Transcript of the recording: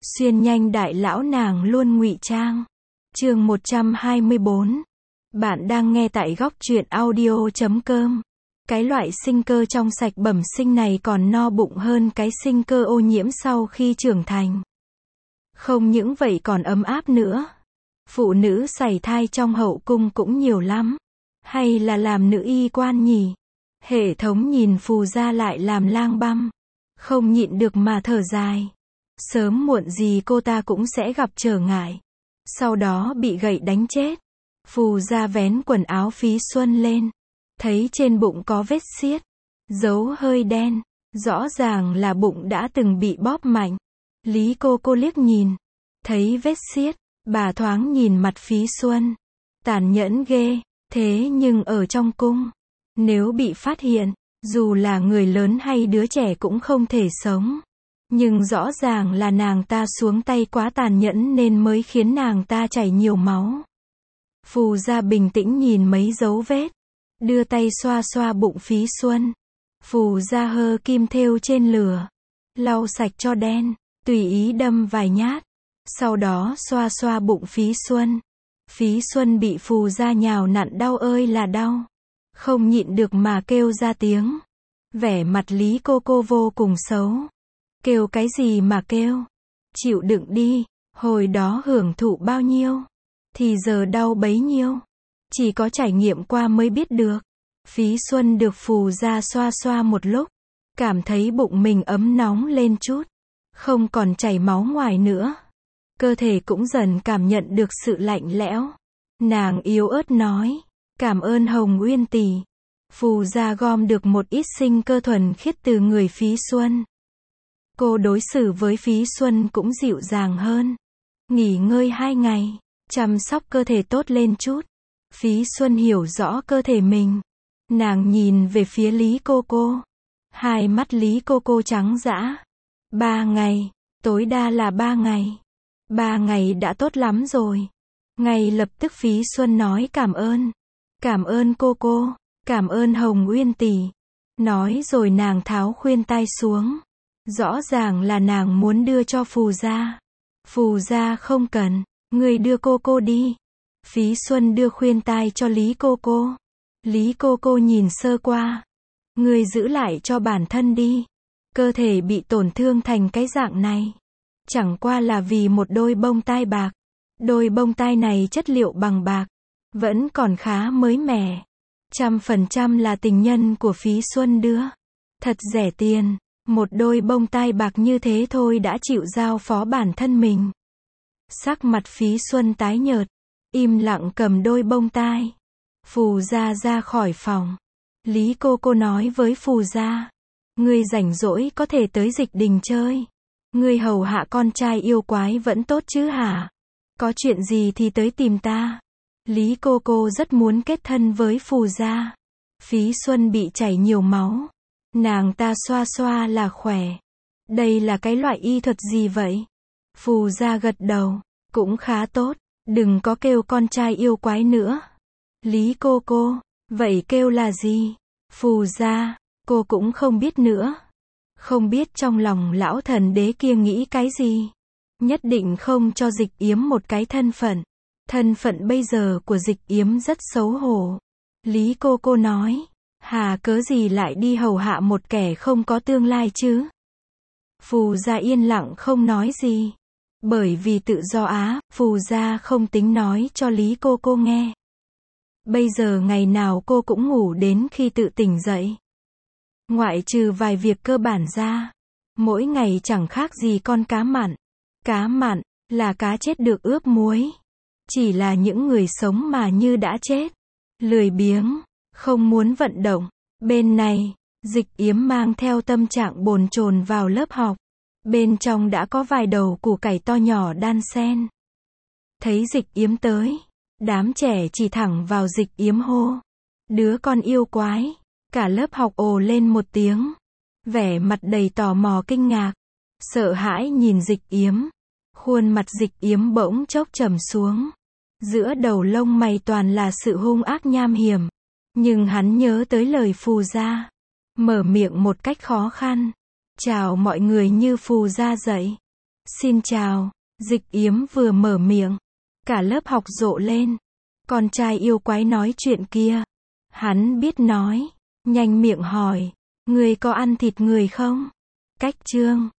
Xuyên nhanh đại lão nàng luôn ngụy trang. Chương 124. Bạn đang nghe tại góc truyện audio.com. Cái loại sinh cơ trong sạch bẩm sinh này còn no bụng hơn cái sinh cơ ô nhiễm sau khi trưởng thành. Không những vậy còn ấm áp nữa. Phụ nữ sảy thai trong hậu cung cũng nhiều lắm. Hay là làm nữ y quan nhỉ? Hệ thống nhìn Phù Gia lại làm lang băm. Không nhịn được mà thở dài. Sớm muộn gì cô ta cũng sẽ gặp trở ngại. Sau đó bị gậy đánh chết. Phù Gia vén quần áo Phí Xuân lên. Thấy trên bụng có vết xiết. Dấu hơi đen. Rõ ràng là bụng đã từng bị bóp mạnh. Lý cô liếc nhìn. Thấy vết xiết. Bà thoáng nhìn mặt Phí Xuân. Tàn nhẫn ghê. Thế nhưng ở trong cung. Nếu bị phát hiện. Dù là người lớn hay đứa trẻ cũng không thể sống. Nhưng rõ ràng là nàng ta xuống tay quá tàn nhẫn nên mới khiến nàng ta chảy nhiều máu. Phù Gia bình tĩnh nhìn mấy dấu vết. Đưa tay xoa xoa bụng Phí Xuân. Phù Gia hơ kim thêu trên lửa. Lau sạch cho đen. Tùy ý đâm vài nhát. Sau đó xoa xoa bụng Phí Xuân. Phí Xuân bị Phù Gia nhào nặn đau ơi là đau. Không nhịn được mà kêu ra tiếng. Vẻ mặt Lý cô vô cùng xấu. Kêu cái gì mà kêu? Chịu đựng đi, hồi đó hưởng thụ bao nhiêu, thì giờ đau bấy nhiêu. Chỉ có trải nghiệm qua mới biết được. Phí Xuân được Phù Gia xoa xoa một lúc. Cảm thấy bụng mình ấm nóng lên chút. Không còn chảy máu ngoài nữa. Cơ thể cũng dần cảm nhận được sự lạnh lẽo. Nàng yếu ớt nói. Cảm ơn Hồng Uyên tỷ. Phù Gia gom được một ít sinh cơ thuần khiết từ người Phí Xuân. Cô đối xử với Phí Xuân cũng dịu dàng hơn. Nghỉ ngơi 2 ngày. Chăm sóc cơ thể tốt lên chút. Phí Xuân hiểu rõ cơ thể mình. Nàng nhìn về phía Lý cô. Hai mắt Lý cô trắng dã. 3 ngày. Tối đa là 3 ngày. 3 ngày đã tốt lắm rồi. Ngay lập tức Phí Xuân nói cảm ơn. Cảm ơn cô. Cảm ơn Hồng Uyên tỷ. Nói rồi nàng tháo khuyên tai xuống. Rõ ràng là nàng muốn đưa cho Phù Gia. Phù Gia không cần. Người đưa cô đi. Phí Xuân đưa khuyên tai cho Lý cô. Lý cô nhìn sơ qua. Người giữ lại cho bản thân đi. Cơ thể bị tổn thương thành cái dạng này. Chẳng qua là vì một đôi bông tai bạc. Đôi bông tai này chất liệu bằng bạc. Vẫn còn khá mới mẻ. 100% là tình nhân của Phí Xuân đưa. Thật rẻ tiền. Một đôi bông tai bạc như thế thôi đã chịu giao phó bản thân mình. Sắc mặt Phí Xuân tái nhợt. Im lặng cầm đôi bông tai. Phù Gia ra khỏi phòng. Lý cô nói với Phù Gia. Ngươi rảnh rỗi có thể tới Dịch Đình chơi. Ngươi hầu hạ con trai yêu quái vẫn tốt chứ hả? Có chuyện gì thì tới tìm ta. Lý cô rất muốn kết thân với Phù Gia. Phí Xuân bị chảy nhiều máu. Nàng ta xoa xoa là khỏe. Đây là cái loại y thuật gì vậy? Phù Gia gật đầu. Cũng khá tốt. Đừng có kêu con trai yêu quái nữa. Lý cô. Vậy kêu là gì? Phù Gia. Cô cũng không biết nữa. Không biết trong lòng lão thần đế kia nghĩ cái gì. Nhất định không cho Dịch Yếm một cái thân phận. Thân phận bây giờ của Dịch Yếm rất xấu hổ. Lý cô nói. Hà cớ gì lại đi hầu hạ một kẻ không có tương lai chứ? Phù Gia yên lặng không nói gì. Bởi vì tự do Á, Phù Gia không tính nói cho Lý cô nghe. Bây giờ ngày nào cô cũng ngủ đến khi tự tỉnh dậy. Ngoại trừ vài việc cơ bản ra. Mỗi ngày chẳng khác gì con cá mặn. Cá mặn là cá chết được ướp muối. Chỉ là những người sống mà như đã chết. Lười biếng. Không muốn vận động. Bên này, Dịch Yếm mang theo tâm trạng bồn chồn vào lớp học. Bên trong đã có vài đầu củ cải to nhỏ đan xen. Thấy Dịch Yếm tới. Đám trẻ chỉ thẳng vào Dịch Yếm hô. Đứa con yêu quái. Cả lớp học ồ lên một tiếng. Vẻ mặt đầy tò mò kinh ngạc. Sợ hãi nhìn Dịch Yếm. Khuôn mặt Dịch Yếm bỗng chốc trầm xuống. Giữa đầu lông mày toàn là sự hung ác nham hiểm. Nhưng hắn nhớ tới lời Phù Gia. Mở miệng một cách khó khăn. Chào mọi người như Phù Gia dạy. Xin chào, Dịch Yếm vừa mở miệng. Cả lớp học rộ lên. Con trai yêu quái nói chuyện kia. Hắn biết nói. Nhanh miệng hỏi. Người có ăn thịt người không? Cách chương.